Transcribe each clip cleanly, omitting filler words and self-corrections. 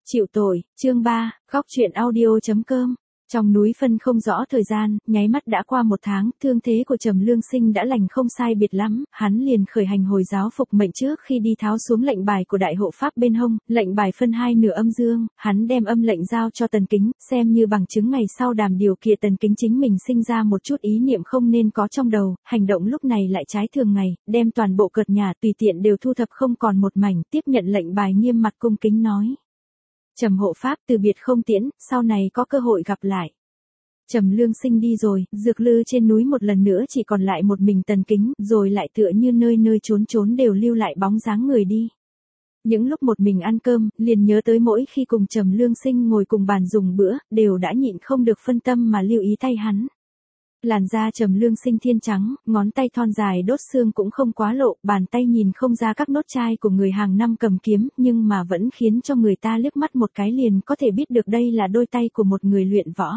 Chịu tội, chương 3, góc truyện audio.com. Trong núi phân không rõ thời gian, nháy mắt đã qua 1 tháng, thương thế của Trầm Lương Sinh đã lành không sai biệt lắm, hắn liền khởi hành hồi giáo phục mệnh trước khi đi tháo xuống lệnh bài của đại hộ pháp bên hông, lệnh bài phân 2 nửa âm dương, hắn đem âm lệnh giao cho Tần Kính, xem như bằng chứng ngày sau đàm điều kiện Tần Kính chính mình sinh ra một chút ý niệm không nên có trong đầu, hành động lúc này lại trái thường ngày, đem toàn bộ cợt nhà tùy tiện đều thu thập không còn một mảnh, tiếp nhận lệnh bài nghiêm mặt cung kính nói. Trầm hộ pháp từ biệt không tiễn, sau này có cơ hội gặp lại. Trầm Lương Sinh đi rồi, dược lư trên núi một lần nữa chỉ còn lại một mình Tần Kính, rồi lại tựa như nơi nơi trốn trốn đều lưu lại bóng dáng người đi. Những lúc một mình ăn cơm, liền nhớ tới mỗi khi cùng Trầm Lương Sinh ngồi cùng bàn dùng bữa, đều đã nhịn không được phân tâm mà lưu ý tay hắn. Làn da Trầm Lương Sinh thiên trắng, ngón tay thon dài đốt xương cũng không quá lộ, bàn tay nhìn không ra các nốt chai của người hàng năm cầm kiếm, nhưng mà vẫn khiến cho người ta liếc mắt một cái liền có thể biết được đây là đôi tay của một người luyện võ.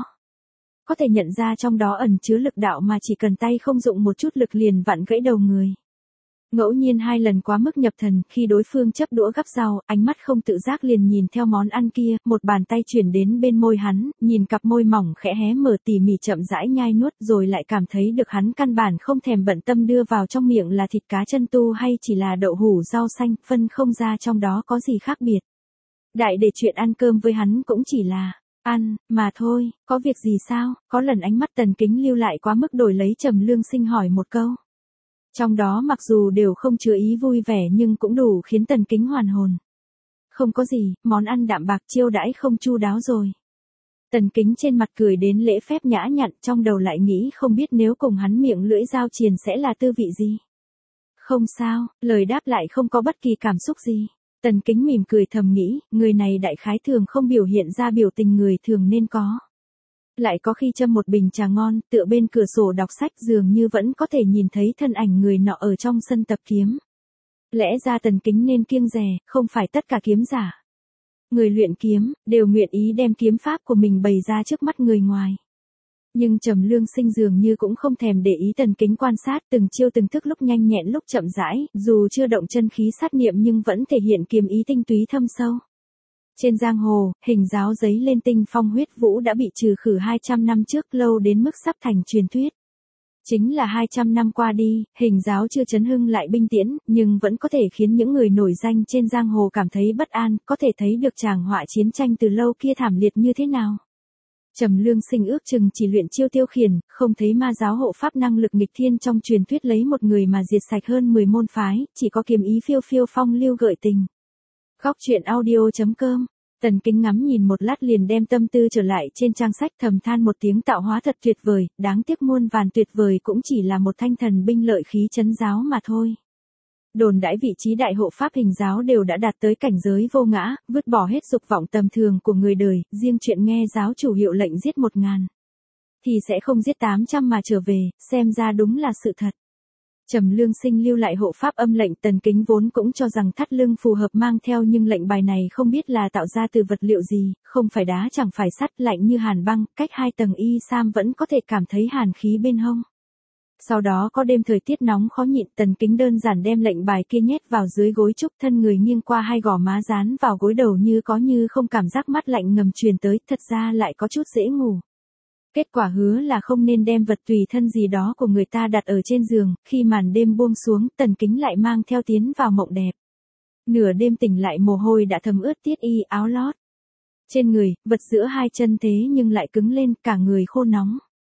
Có thể nhận ra trong đó ẩn chứa lực đạo mà chỉ cần tay không dụng một chút lực liền vặn gãy đầu người. Ngẫu nhiên 2 lần quá mức nhập thần, khi đối phương chấp đũa gắp rau, ánh mắt không tự giác liền nhìn theo món ăn kia, một bàn tay chuyển đến bên môi hắn, nhìn cặp môi mỏng khẽ hé mở tỉ mỉ chậm rãi nhai nuốt, rồi lại cảm thấy được hắn căn bản không thèm bận tâm đưa vào trong miệng là thịt cá chân tu hay chỉ là đậu hủ rau xanh, phân không ra trong đó có gì khác biệt. Đại để chuyện ăn cơm với hắn cũng chỉ là ăn, mà thôi, có việc gì sao? Có lần ánh mắt Tần Kính lưu lại quá mức đổi lấy Trầm Lương Sinh hỏi một câu. Trong đó mặc dù đều không chứa ý vui vẻ nhưng cũng đủ khiến Tần Kính hoàn hồn. Không có gì, món ăn đạm bạc chiêu đãi không chu đáo rồi. Tần Kính trên mặt cười đến lễ phép nhã nhặn, trong đầu lại nghĩ không biết nếu cùng hắn miệng lưỡi giao triền sẽ là tư vị gì. Không sao, lời đáp lại không có bất kỳ cảm xúc gì. Tần Kính mỉm cười thầm nghĩ, người này đại khái thường không biểu hiện ra biểu tình người thường nên có. Lại có khi châm một bình trà ngon, tựa bên cửa sổ đọc sách dường như vẫn có thể nhìn thấy thân ảnh người nọ ở trong sân tập kiếm. Lẽ ra Tần Kính nên kiêng dè, không phải tất cả kiếm giả. Người luyện kiếm, đều nguyện ý đem kiếm pháp của mình bày ra trước mắt người ngoài. Nhưng Trầm Lương Sinh dường như cũng không thèm để ý Tần Kính quan sát từng chiêu từng thức lúc nhanh nhẹn lúc chậm rãi, dù chưa động chân khí sát niệm nhưng vẫn thể hiện kiếm ý tinh túy thâm sâu. Trên giang hồ, hình giáo giấy lên tinh phong huyết vũ đã bị trừ khử 200 năm trước lâu đến mức sắp thành truyền thuyết. Chính là 200 năm qua đi, hình giáo chưa chấn hưng lại binh tiễn, nhưng vẫn có thể khiến những người nổi danh trên giang hồ cảm thấy bất an, có thể thấy được tràng họa chiến tranh từ lâu kia thảm liệt như thế nào. Trầm Lương Sinh ước chừng chỉ luyện chiêu tiêu khiển, không thấy ma giáo hộ pháp năng lực nghịch thiên trong truyền thuyết lấy một người mà diệt sạch hơn 10 môn phái, chỉ có kiếm ý phiêu phiêu phong lưu gợi tình. Góc truyện audio.com. Tần Kính ngắm nhìn một lát liền đem tâm tư trở lại trên trang sách thầm than một tiếng tạo hóa thật tuyệt vời, đáng tiếc muôn vàn tuyệt vời cũng chỉ là một thanh thần binh lợi khí trấn giáo mà thôi. Đồn đãi vị trí đại hộ pháp hình giáo đều đã đạt tới cảnh giới vô ngã, vứt bỏ hết dục vọng tầm thường của người đời, riêng chuyện nghe giáo chủ hiệu lệnh giết 1000. Thì sẽ không giết 800 mà trở về, xem ra đúng là sự thật. Trầm Lương Sinh lưu lại hộ pháp âm lệnh, Tần Kính vốn cũng cho rằng thắt lưng phù hợp mang theo nhưng lệnh bài này không biết là tạo ra từ vật liệu gì, không phải đá chẳng phải sắt, lạnh như hàn băng, cách 2 tầng y sam vẫn có thể cảm thấy hàn khí bên hông. Sau đó có đêm thời tiết nóng khó nhịn, Tần Kính đơn giản đem lệnh bài kia nhét vào dưới gối trúc, thân người nghiêng qua 2 gò má dán vào gối đầu như có như không, cảm giác mát lạnh ngầm truyền tới, thật ra lại có chút dễ ngủ. Kết quả hứa là không nên đem vật tùy thân gì đó của người ta đặt ở trên giường, khi màn đêm buông xuống, Tần Kính lại mang theo tiến vào mộng đẹp. Nửa đêm tỉnh lại mồ hôi đã thấm ướt tiết y áo lót. Trên người, vật giữa 2 chân thế nhưng lại cứng lên, cả người khô nóng.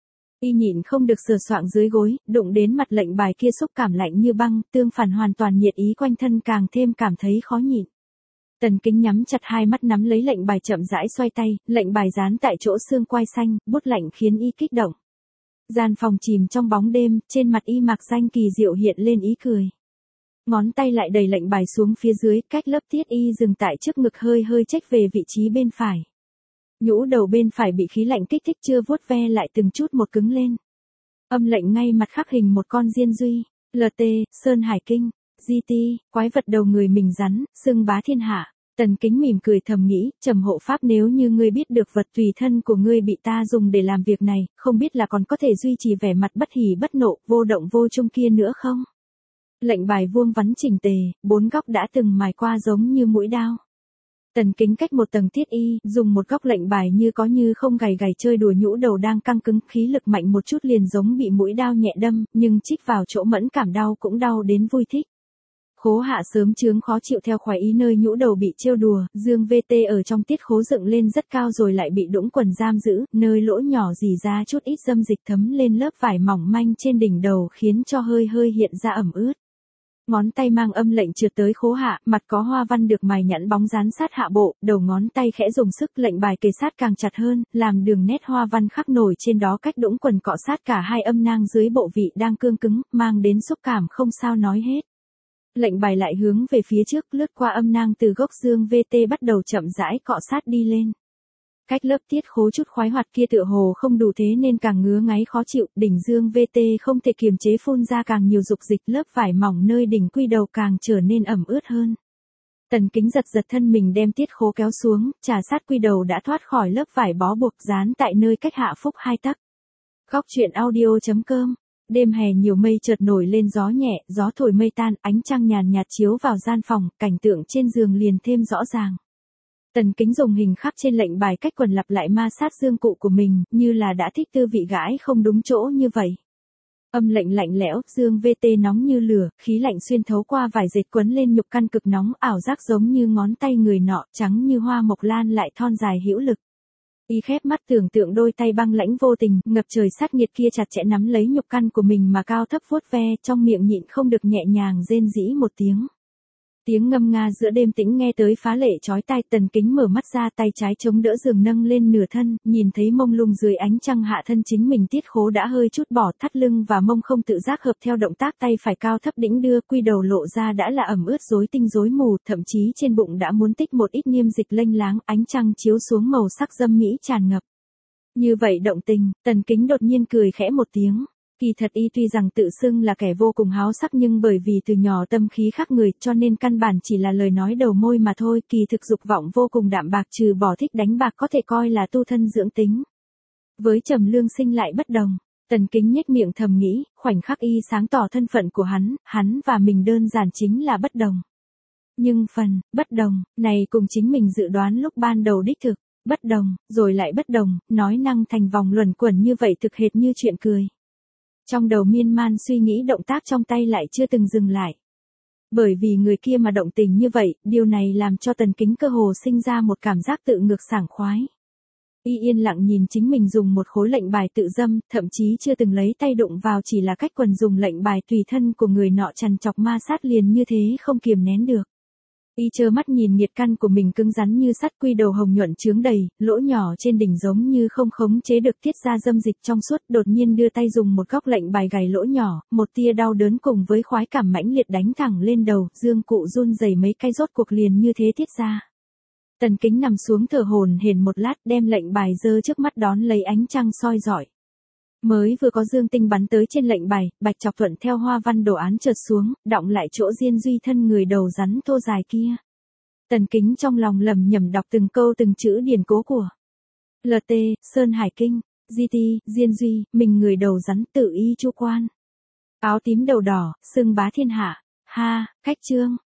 Y nhịn không được sờ soạng dưới gối, đụng đến mặt lệnh bài kia xúc cảm lạnh như băng, tương phản hoàn toàn nhiệt ý quanh thân càng thêm cảm thấy khó nhịn. Tần Kính nhắm chặt 2 mắt nắm lấy lệnh bài chậm rãi xoay tay, lệnh bài dán tại chỗ xương quai xanh, bút lạnh khiến y kích động. Gian phòng chìm trong bóng đêm, trên mặt y mạc danh kỳ diệu hiện lên ý cười. Ngón tay lại đẩy lệnh bài xuống phía dưới, cách lớp tiết y dừng tại trước ngực hơi hơi chếch về vị trí bên phải. Nhũ đầu bên phải bị khí lạnh kích thích chưa vuốt ve lại từng chút một cứng lên. Âm lệnh ngay mặt khắc hình một con diên duy, LT, Sơn Hải Kinh. GT, quái vật đầu người mình rắn, xưng bá thiên hạ. Tần Kính mỉm cười thầm nghĩ, Trầm hộ pháp nếu như ngươi biết được vật tùy thân của ngươi bị ta dùng để làm việc này, không biết là còn có thể duy trì vẻ mặt bất hỉ bất nộ, vô động vô chung kia nữa không? Lệnh bài vuông vắn chỉnh tề, 4 góc đã từng mài qua giống như mũi đao. Tần Kính cách một tầng tiết y, dùng một góc lệnh bài như có như không gầy gầy chơi đùa nhũ đầu đang căng cứng, khí lực mạnh một chút liền giống bị mũi đao nhẹ đâm, nhưng chích vào chỗ mẫn cảm đau cũng đau đến vui thích. Khố Hạ sớm chướng khó chịu theo khoái ý nơi nhũ đầu bị trêu đùa, Dương VT ở trong tiết khố dựng lên rất cao rồi lại bị đũng quần giam giữ, nơi lỗ nhỏ rỉ ra chút ít dâm dịch thấm lên lớp vải mỏng manh trên đỉnh đầu khiến cho hơi hơi hiện ra ẩm ướt. Ngón tay mang âm lệnh trượt tới Khố Hạ, mặt có hoa văn được mài nhẵn bóng dán sát hạ bộ, đầu ngón tay khẽ dùng sức lệnh bài kề sát càng chặt hơn, làm đường nét hoa văn khắc nổi trên đó cách đũng quần cọ sát cả hai âm nang dưới bộ vị đang cương cứng, mang đến xúc cảm không sao nói hết. Lệnh bài lại hướng về phía trước, lướt qua âm nang từ gốc Dương VT bắt đầu chậm rãi cọ sát đi lên. Cách lớp tiết khố chút khoái hoạt kia tựa hồ không đủ thế nên càng ngứa ngáy khó chịu, đỉnh Dương VT không thể kiềm chế phun ra càng nhiều dục dịch, lớp vải mỏng nơi đỉnh quy đầu càng trở nên ẩm ướt hơn. Tần Kính giật giật thân mình đem tiết khố kéo xuống, trà sát quy đầu đã thoát khỏi lớp vải bó buộc dán tại nơi cách hạ phúc 2 tấc. Góc truyện audio.com. Đêm hè nhiều mây chợt nổi lên gió nhẹ, gió thổi mây tan, ánh trăng nhàn nhạt chiếu vào gian phòng, cảnh tượng trên giường liền thêm rõ ràng. Tần Kính dùng hình khắc trên lệnh bài cách quần lặp lại ma sát dương cụ của mình, như là đã thích tư vị gãi không đúng chỗ như vậy. Âm lệnh lạnh lẽo, Dương VT nóng như lửa, khí lạnh xuyên thấu qua vải dệt quấn lên nhục căn cực nóng, ảo giác giống như ngón tay người nọ, trắng như hoa mộc lan lại thon dài hữu lực. Y khép mắt tưởng tượng đôi tay băng lãnh vô tình, ngập trời sát nhiệt kia chặt chẽ nắm lấy nhục căn của mình mà cao thấp vuốt ve, trong miệng nhịn không được nhẹ nhàng rên rỉ một tiếng. Tiếng ngâm nga giữa đêm tĩnh nghe tới phá lệ chói tai. Tần Kính mở mắt ra, tay trái chống đỡ giường nâng lên nửa thân, nhìn thấy mông lung dưới ánh trăng hạ thân chính mình tiết khố đã hơi chút bỏ, thắt lưng và mông không tự giác hợp theo động tác tay phải cao thấp đĩnh đưa, quy đầu lộ ra đã là ẩm ướt rối tinh rối mù, thậm chí trên bụng đã muốn tích một ít niêm dịch lênh láng, ánh trăng chiếu xuống màu sắc dâm mỹ tràn ngập. Như vậy động tình, Tần Kính đột nhiên cười khẽ một tiếng. Kỳ thật y tuy rằng tự xưng là kẻ vô cùng háo sắc nhưng bởi vì từ nhỏ tâm khí khác người cho nên căn bản chỉ là lời nói đầu môi mà thôi, kỳ thực dục vọng vô cùng đạm bạc, trừ bỏ thích đánh bạc có thể coi là tu thân dưỡng tính. Với Trầm Lương Sinh lại bất đồng. Tần Kính nhếch miệng thầm nghĩ, khoảnh khắc y sáng tỏ thân phận của hắn và mình đơn giản chính là bất đồng. Nhưng phần bất đồng này cùng chính mình dự đoán lúc ban đầu đích thực, bất đồng, rồi lại bất đồng, nói năng thành vòng luẩn quẩn như vậy thực hệt như chuyện cười. Trong đầu miên man suy nghĩ, động tác trong tay lại chưa từng dừng lại. Bởi vì người kia mà động tình như vậy, điều này làm cho Tần Kính cơ hồ sinh ra một cảm giác tự ngược sảng khoái. Y yên lặng nhìn chính mình dùng một khối lệnh bài tự dâm, thậm chí chưa từng lấy tay đụng vào, chỉ là cách quần dùng lệnh bài tùy thân của người nọ trằn trọc ma sát liền như thế không kiềm nén được. Y trơ mắt nhìn nhiệt căn của mình cứng rắn như sắt, quy đầu hồng nhuận chướng đầy, lỗ nhỏ trên đỉnh giống như không khống chế được tiết ra dâm dịch trong suốt, đột nhiên đưa tay dùng một góc lệnh bài gài lỗ nhỏ, một tia đau đớn cùng với khoái cảm mãnh liệt đánh thẳng lên đầu, dương cụ run rẩy mấy cái rốt cuộc liền như thế tiết ra. Tần Kính nằm xuống thở hổn hển một lát, đem lệnh bài giơ trước mắt đón lấy ánh trăng soi rọi. Mới vừa có dương tinh bắn tới trên lệnh bài, bạch chọc thuận theo hoa văn đồ án chợt xuống, đọng lại chỗ diên duy thân người đầu rắn thô dài kia. Tần Kính trong lòng lẩm nhẩm đọc từng câu từng chữ điển cố của LT, Sơn Hải Kinh, GT, diên duy, mình người đầu rắn tự y chu quan. Áo tím đầu đỏ, xưng bá thiên hạ. Ha, cách chương.